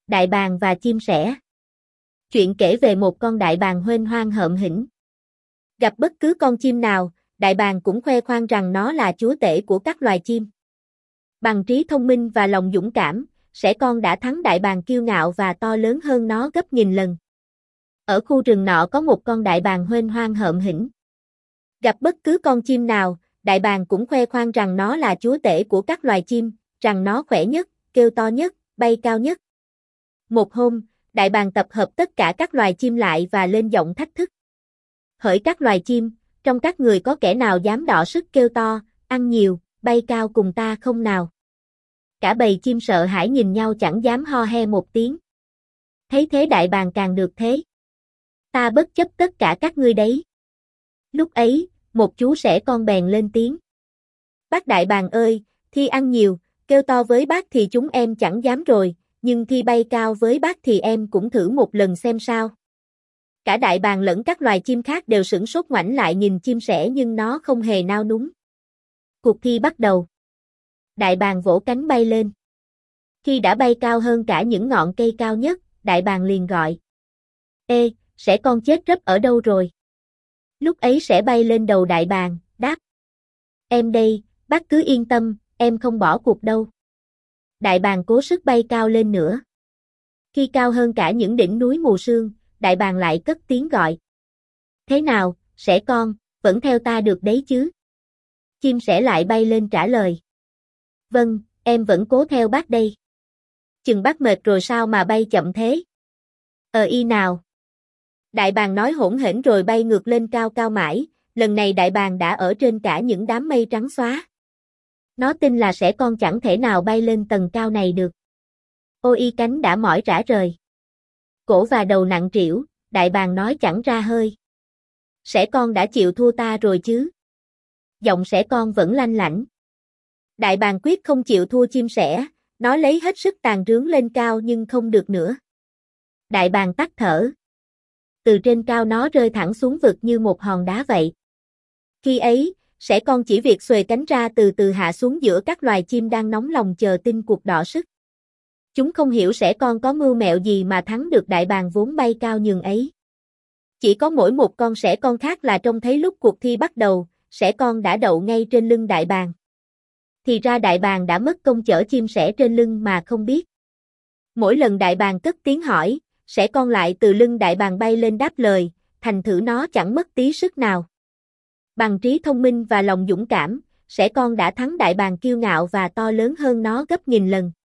Đại bàng và chim sẻ. Chuyện kể về một con đại bàng huênh hoang hợm hĩnh. Gặp bất cứ con chim nào, đại bàng cũng khoe khoang rằng nó là chúa tể của các loài chim. Bằng trí thông minh và lòng dũng cảm, sẻ con đã thắng đại bàng kiêu ngạo và to lớn hơn nó gấp nghìn lần. Ở khu rừng nọ có một con đại bàng huênh hoang hợm hĩnh. Gặp bất cứ con chim nào, đại bàng cũng khoe khoang rằng nó là chúa tể của các loài chim, rằng nó khỏe nhất, kêu to nhất, bay cao nhất. Một hôm, đại bàng tập hợp tất cả các loài chim lại và lên giọng thách thức. Hỡi các loài chim, trong các người có kẻ nào dám đọ sức kêu to, ăn nhiều, bay cao cùng ta không nào? Cả bầy chim sợ hãi nhìn nhau chẳng dám ho he một tiếng. Thấy thế đại bàng càng được thế. Ta bất chấp tất cả các ngươi đấy. Lúc ấy, một chú sẻ con bèn lên tiếng. Bác đại bàng ơi, thi ăn nhiều, kêu to với bác thì chúng em chẳng dám rồi, nhưng thi bay cao với bác thì em cũng thử một lần xem sao. Cả đại bàng lẫn các loài chim khác đều sửng sốt ngoảnh lại nhìn chim sẻ nhưng nó không hề nao núng. Cuộc thi bắt đầu. Đại bàng vỗ cánh bay lên. Khi đã bay cao hơn cả những ngọn cây cao nhất, đại bàng liền gọi. Ê, sẻ con chết rấp ở đâu rồi? Lúc ấy sẻ bay lên đầu đại bàng, đáp. Em đây, bác cứ yên tâm, em không bỏ cuộc đâu. Đại bàng cố sức bay cao lên nữa. Khi cao hơn cả những đỉnh núi mù sương, đại bàng lại cất tiếng gọi. Thế nào, sẻ con, vẫn theo ta được đấy chứ? Chim sẻ lại bay lên trả lời. Vâng, em vẫn cố theo bác đây. Chừng bác mệt rồi sao mà bay chậm thế? Y nào. Đại bàng nói hỗn hển rồi bay ngược lên cao cao mãi, lần này đại bàng đã ở trên cả những đám mây trắng xóa. Nó tin là sẻ con chẳng thể nào bay lên tầng cao này được. Ôi cánh đã mỏi rã rời. Cổ và đầu nặng trĩu, đại bàng nói chẳng ra hơi. Sẻ con đã chịu thua ta rồi chứ? Giọng sẻ con vẫn lanh lảnh. Đại bàng quyết không chịu thua chim sẻ, nó lấy hết sức tàn rướng lên cao nhưng không được nữa. Đại bàng tắt thở. Từ trên cao nó rơi thẳng xuống vực như một hòn đá vậy. Khi ấy, sẻ con chỉ việc xuề cánh ra từ từ hạ xuống giữa các loài chim đang nóng lòng chờ tin cuộc đọ sức. Chúng không hiểu sẻ con có mưu mẹo gì mà thắng được đại bàng vốn bay cao nhường ấy. Chỉ có mỗi một con sẻ con khác là trông thấy lúc cuộc thi bắt đầu, sẻ con đã đậu ngay trên lưng đại bàng. Thì ra đại bàng đã mất công chở chim sẻ trên lưng mà không biết. Mỗi lần đại bàng cất tiếng hỏi, sẻ con lại từ lưng đại bàng bay lên đáp lời, thành thử nó chẳng mất tí sức nào. Bằng trí thông minh và lòng dũng cảm, sẻ con đã thắng đại bàng kiêu ngạo và to lớn hơn nó gấp nghìn lần.